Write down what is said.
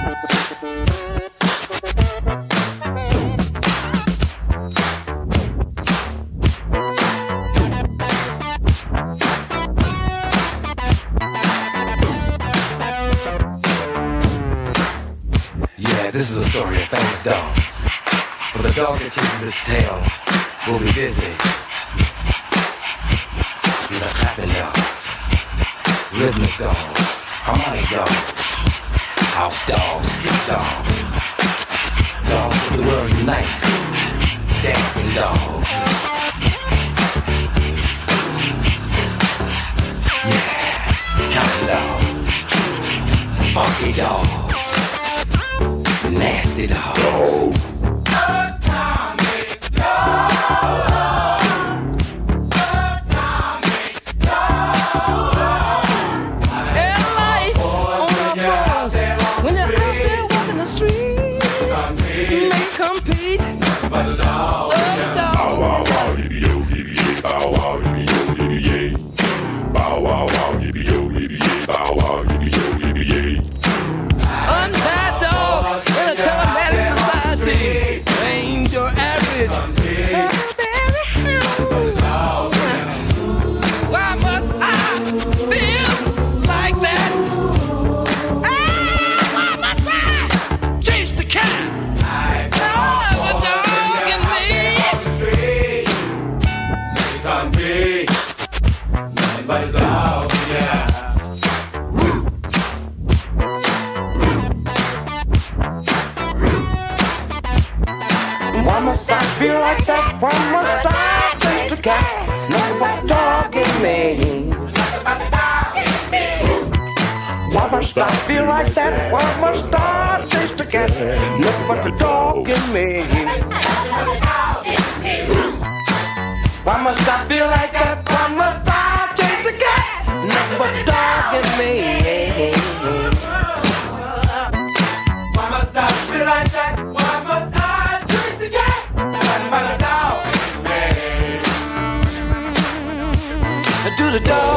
This is a story of famous dog. For the dog that chases its tail will be busy. These are clapping dogs, rhythmic dogs, harmonic dogs, house dogs, street dogs, dogs of the world unite, dancing dogs. Yeah, counting dogs, funky dogs. Nasty dogs. Atomic dog. Atomic dog. And life on our floors. When you're out there walking the street, may compete. But the dog. Bow wow wow, yippee yo, yippee yay. Bow wow, yippee yo, yippee yay. Bow wow wow, yippee yo, yippee yay. Bow wow, yippee yo, yippee yay. Untied dog. Telematic society ain't your average. Why must I feel like that? Why must I chase the cat? The dog in me. Can't be nothing but a dog, yeah. Why must I feel like that? Why must I chase the cat? Nothing but a dog in me. Why must I feel like that? Why must I chase the cat? Nothing but the dog in me. Why must I feel like that? Why must I chase the cat? Nothing but the dog in me. Why must I feel like that? Why must I? Do the dog.